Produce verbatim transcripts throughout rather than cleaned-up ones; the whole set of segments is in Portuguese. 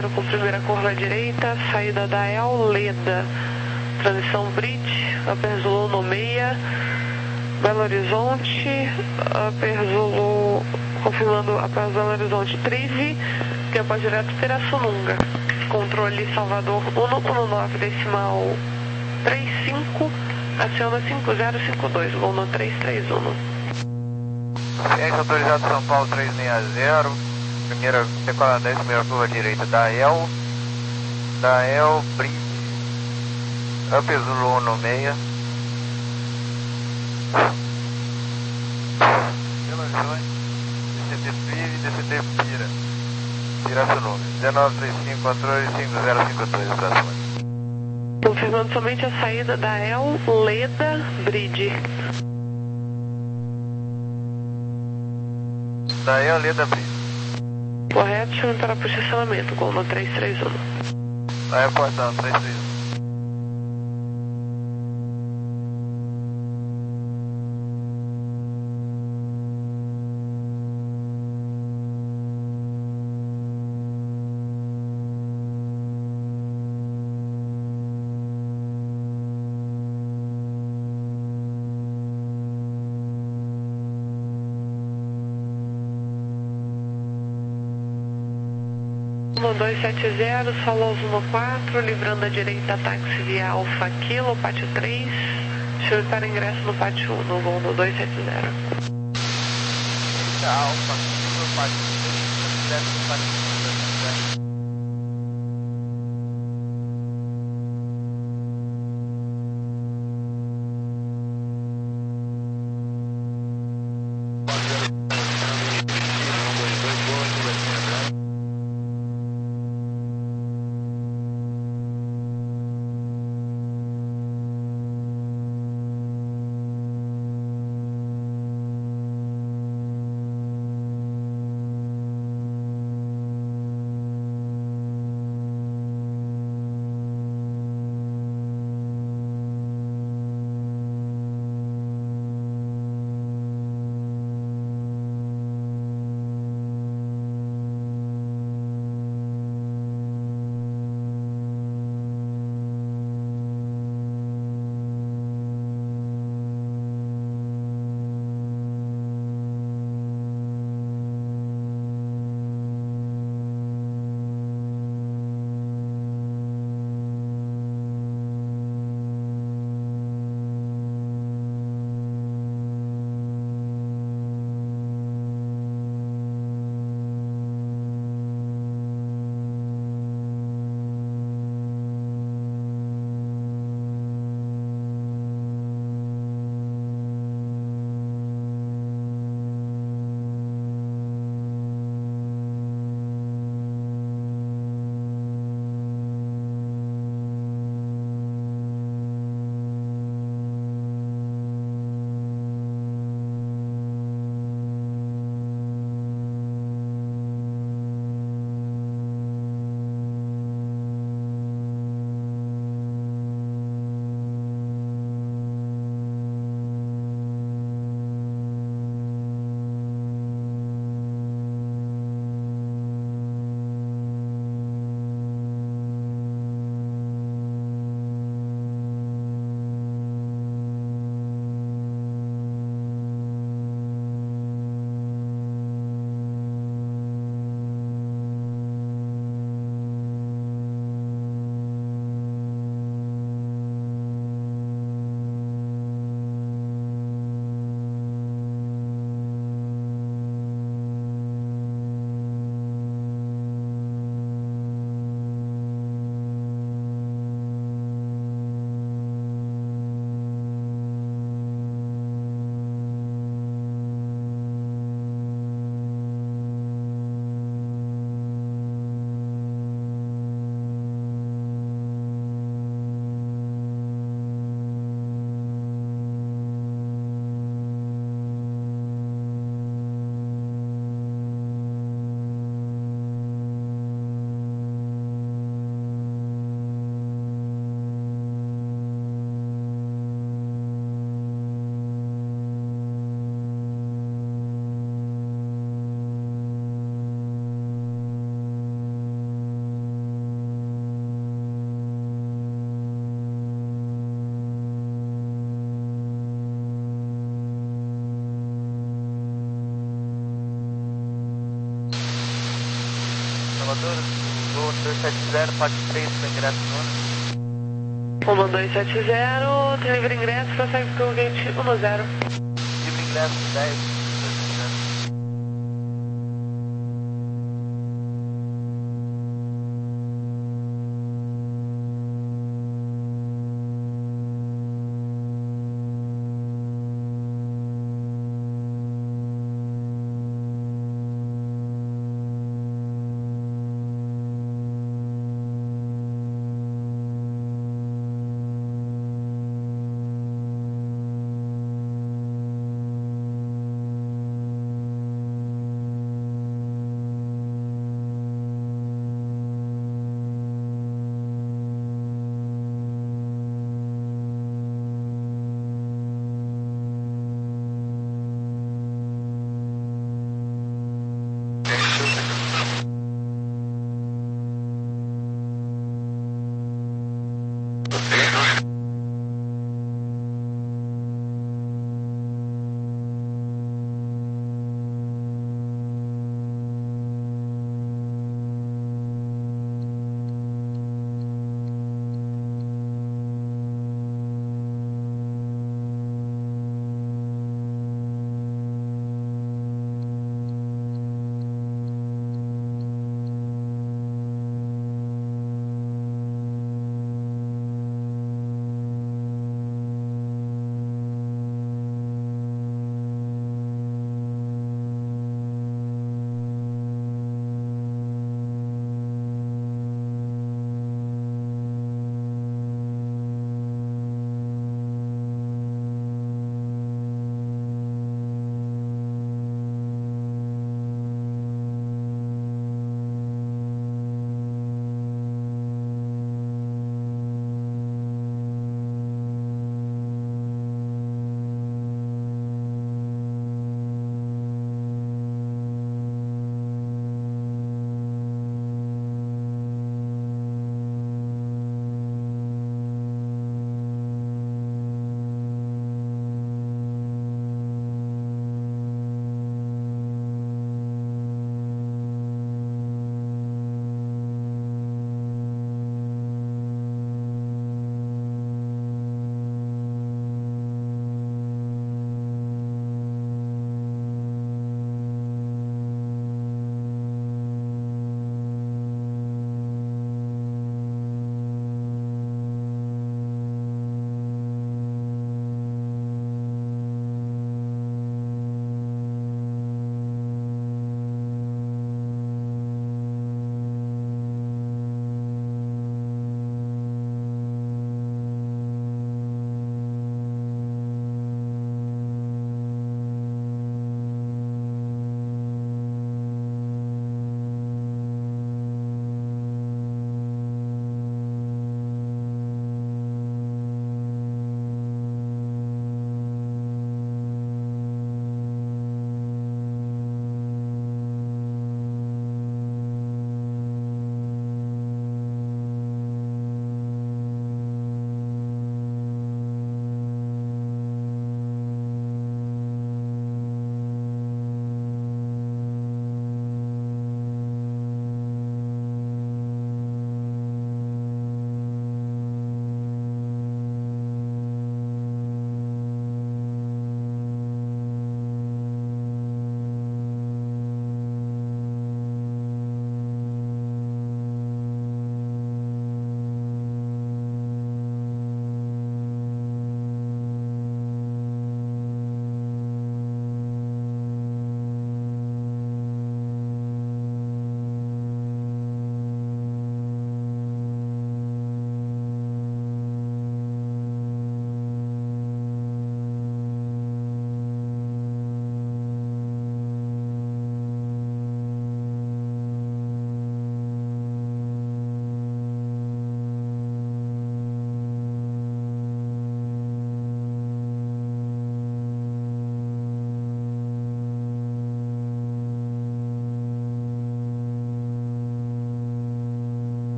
Com primeira curva à direita, saída da El Leda, transição Bridge, Upper Zulu no meia, Belo Horizonte, Upper Zulu, confirmando Upper Belo Horizonte treze, tempo direto Pirassununga, controle Salvador cento e dezenove decimal trinta e cinco, aciona cinco zero cinco dois, voo no três três um. Ciência autorizado São Paulo três seis zero. Primeira, decoladez, primeira curva à direita da El, da El, Bridge, Upper Zulu no meia, Belo Horizonte, D C T Prive, D C T Pira, Pirassununga, dezenove trinta e cinco, controle cinco zero cinco dois, próximo. Confirmando somente a saída da El Leda Bridge. Da El Leda Bridge. Correto, chame para posicionamento, gol no três três um. Aeroportão, três três um. um dois sete zero, Solo um quatro, livrando a direita, táxi via Alfa Kilo, pátio três, chame para ingresso no pátio um, no voo no dois sete zero. Direita Alfa Kilo, pátio três, direto no pátio um. um dois sete zero, pode três para ingresso zona. um dois sete zero, tem livre ingresso, prossegue pelo gate um zero. Livre ingresso dez.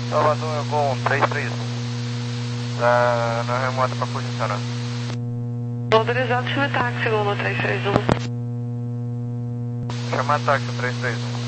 Salvador com três três um. Tá na remota para posicionar. Autorizado, chame táxi no três três um. Chamar táxi três três um.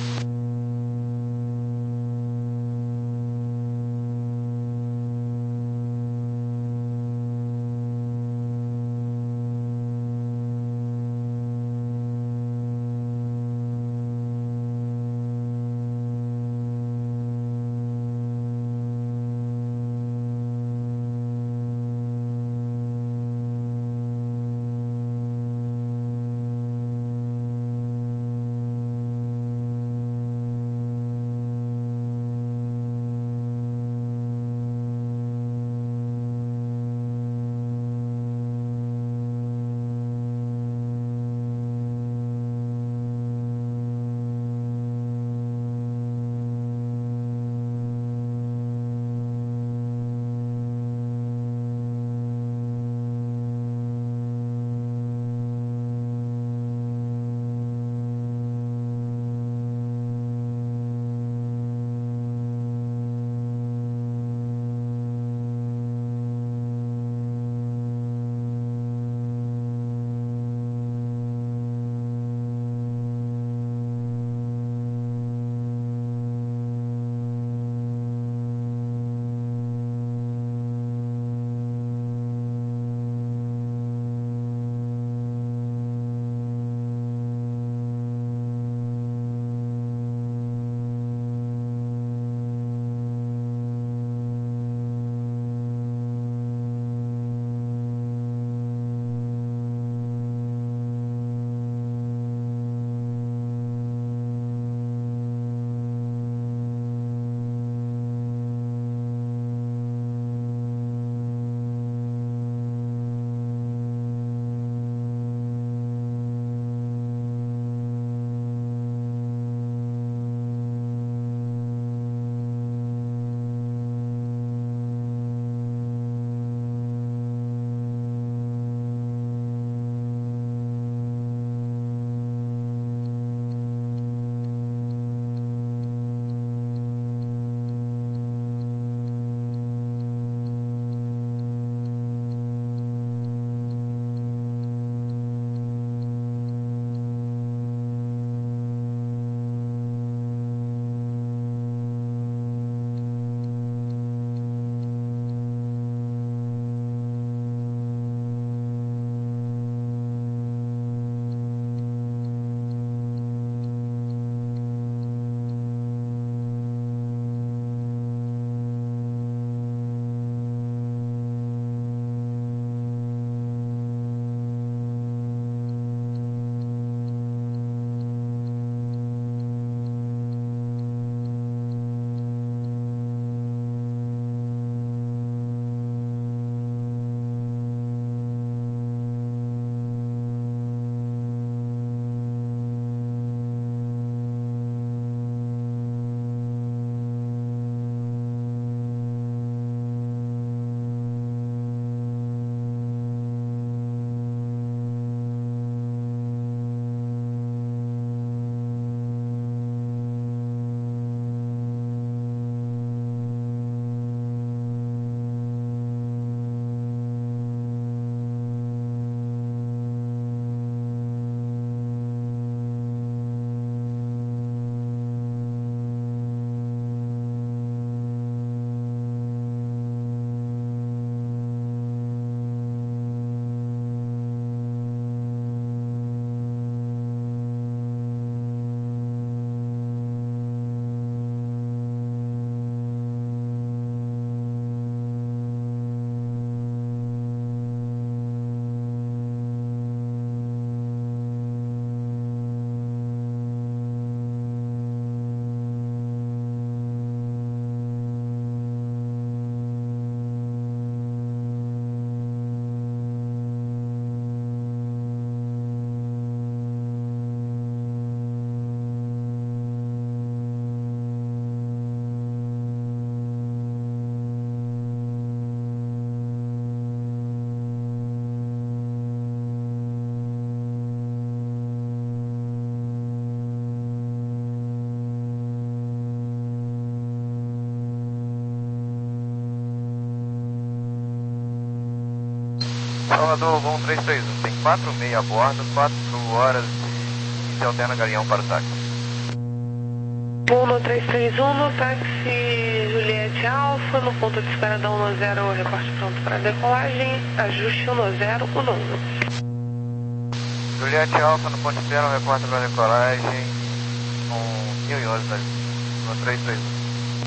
Salvador, voo três três um, tem quatro e meia a bordo, quatro horas e se alterna Galeão para o táxi. Voo no três três um, no táxi Juliette Alfa, no ponto de espera da um zero, reporte pronto para decolagem, ajuste um zero, um um. Juliette Alfa, no ponto de espera, reporte para decolagem, com mil e onze no três três um.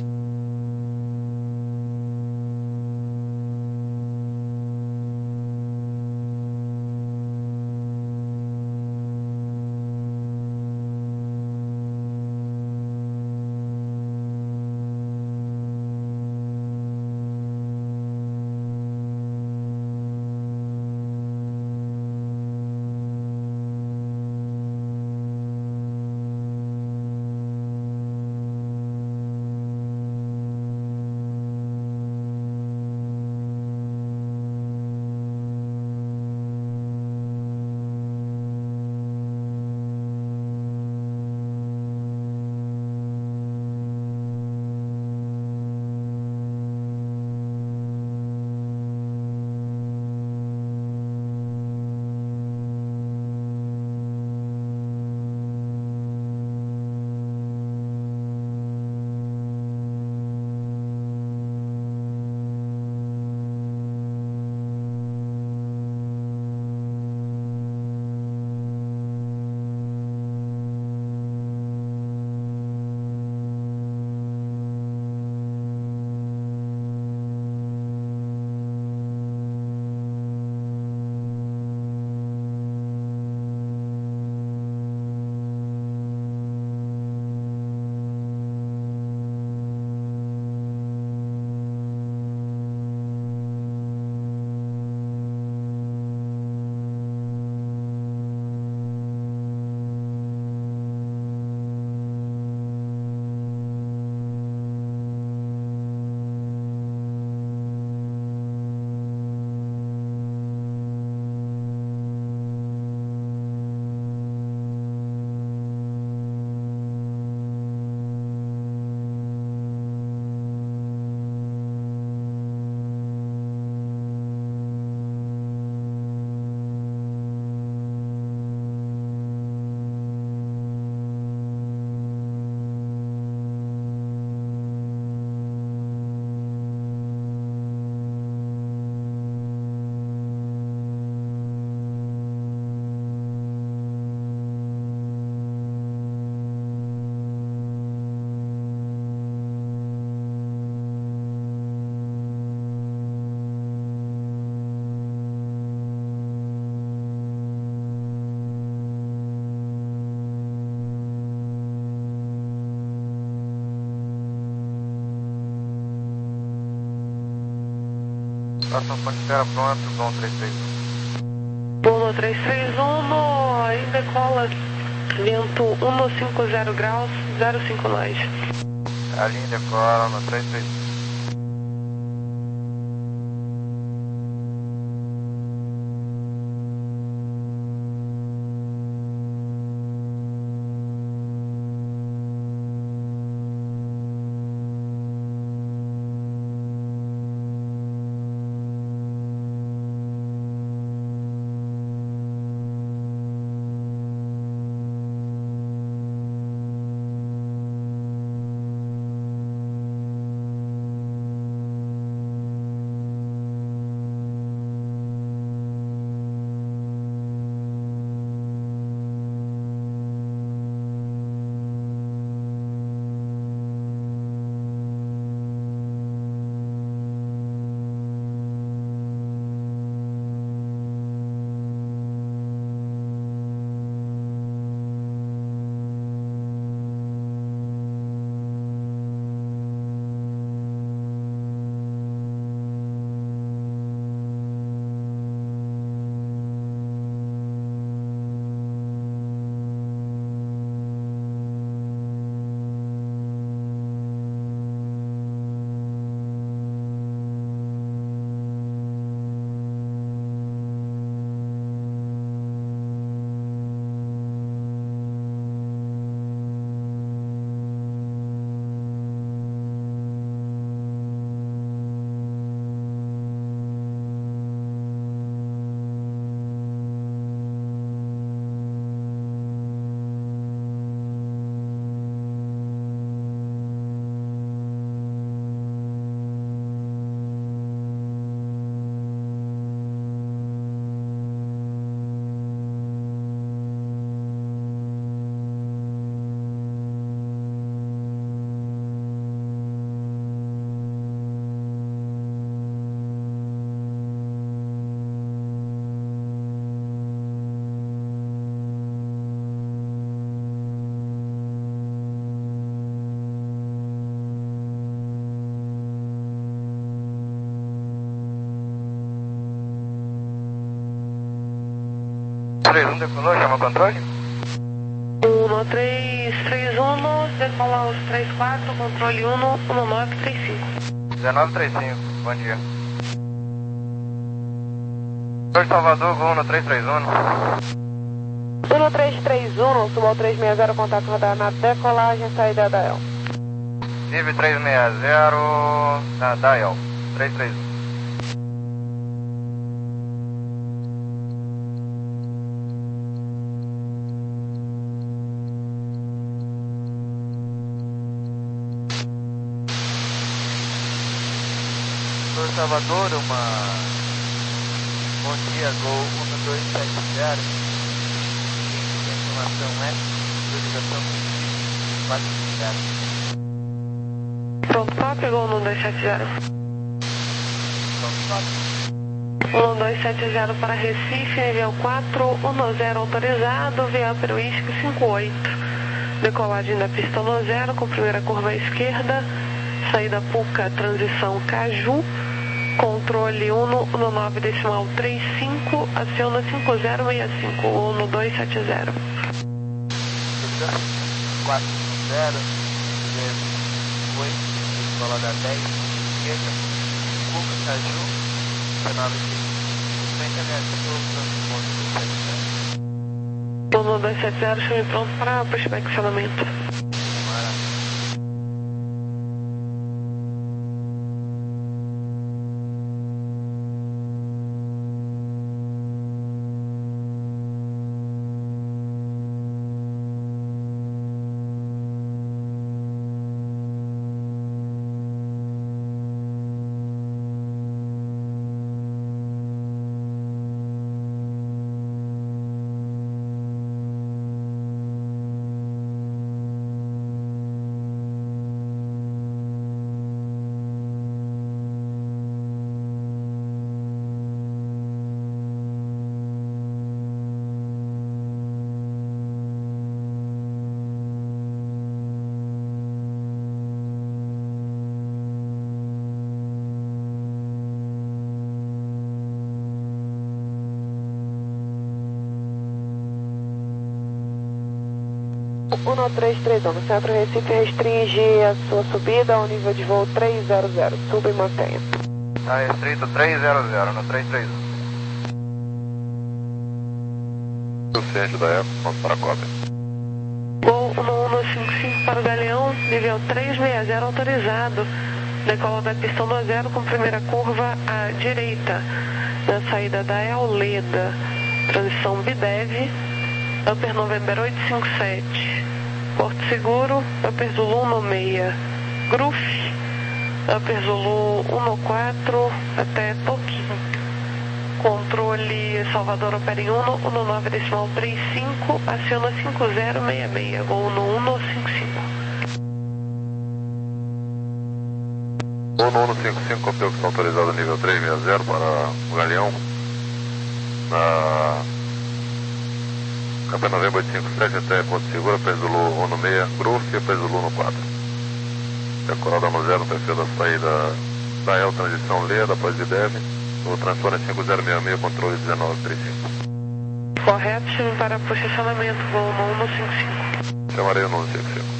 Próximo ponto de espera pronto, voo três três um. Voo no três três um, no, aí decola, vento um cinco zero graus, zero cinco nós. A linha decola no três três um. três um decolou, chama o controle? um três três um, decola os três quatro, controle um um nove três cinco. dezenove trinta e cinco, bom dia. Doutor Salvador, Gol um três três um. um três três um, suba ao trezentos e sessenta, contato rodar na decolagem, saída da El. Vive trezentos e sessenta, na da El, três três um. Doutor Salvador, uma... Bom dia, Gol um dois sete zero. A informação é ligação com quatro zero. Pronto, qual pegou o um dois sete zero? um dois sete zero para Recife, nível quatro, um zero autorizado, via para o I S C cinco oito. Decolagem da pista um zero, com primeira curva à esquerda, saída Puca, transição Caju, controle um nove decimal trinta e cinco, aciona cinco zero seis cinco, um dois sete zero. quatro zero, oito, escola da dez, esquerda, Puca, Caju, dezenove, cinquenta metros, um dois sete zero, chame pronto para pushback acionamento. um três três um, no centro Recife, restringe a sua subida ao nível de voo trezentos, suba e mantenha. Está restrito trezentos no três três um. O centro da época, vamos para a cópia. Gol um um cinco cinco para o Galeão, nível trezentos e sessenta autorizado, decola da pista um zero com primeira curva à direita, na saída da Euleda, transição Bidev, Upper November oito cinco sete. Porto Seguro, Upper Zulu um seis, Gruf, Upper Zulu um quatro até Toquinho. Controle Salvador Opera em um um nove decimal trinta e cinco, aciona cinco zero seis seis, Gol um um cinco cinco. um um cinco cinco, copiou que está autorizado nível trezentos e sessenta para o Galeão, na Upper November oito cinco sete até Porto Seguro, Upper Zulu um seis, Gruf e Upper Zulu um quatro. Decorada no zero, perfil da saída da El, transição Leda, após de Dev, o transtorno é cinco zero seis seis, controle dezenove trinta e cinco. Correto, chame para posicionamento, Gol um um cinco cinco. Chamarei o um um cinco cinco.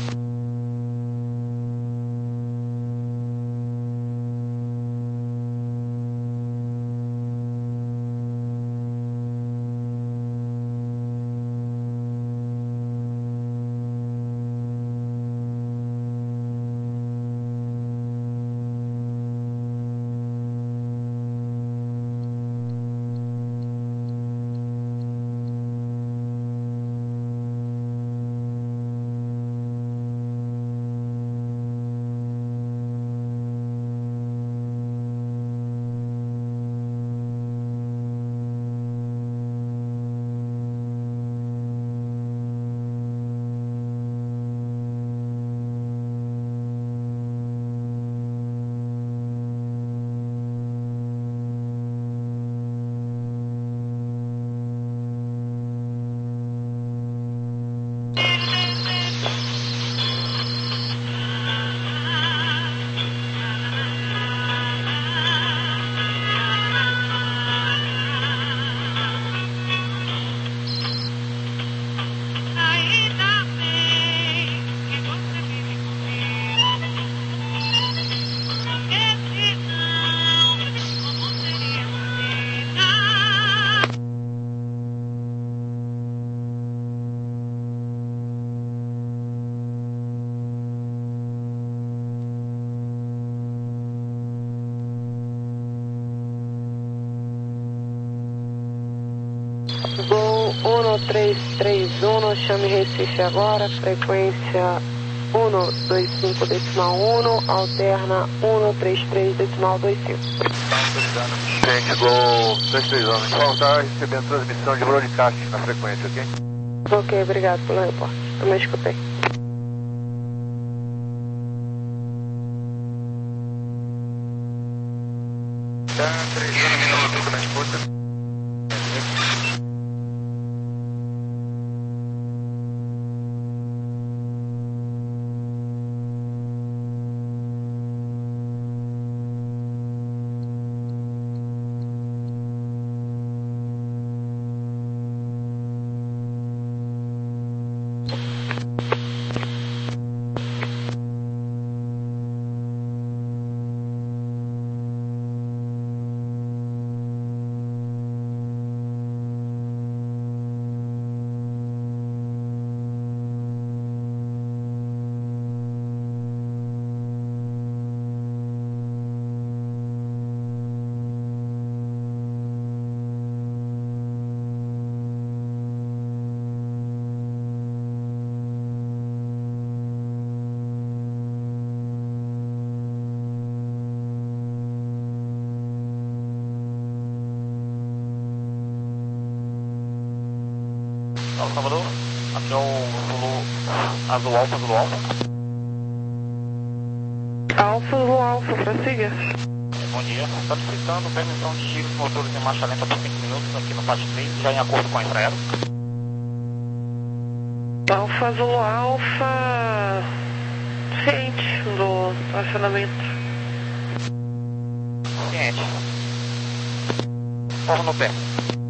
Gol um três três um, chame Recife agora, frequência um dois cinco decimal um, alterna um três três decimal vinte e cinco. Gente, Gol dois três um, só está recebendo transmissão de broadcast na frequência, ok? Ok, obrigado pelo reporte, também escutei. Tá, três um, minuto na escuta. Alfa Salvador, aqui é o Zulu Azul Alfa, Zulu Alfa. Alfa, Zulu Alfa, prossiga. Bom dia, solicitando permissão de giro de motores em marcha lenta por cinco minutos aqui no Pátio três, já em acordo com a Infraero. Alfa, Zulu Alfa, ciente do acionamento. Ciente. Forro no pé.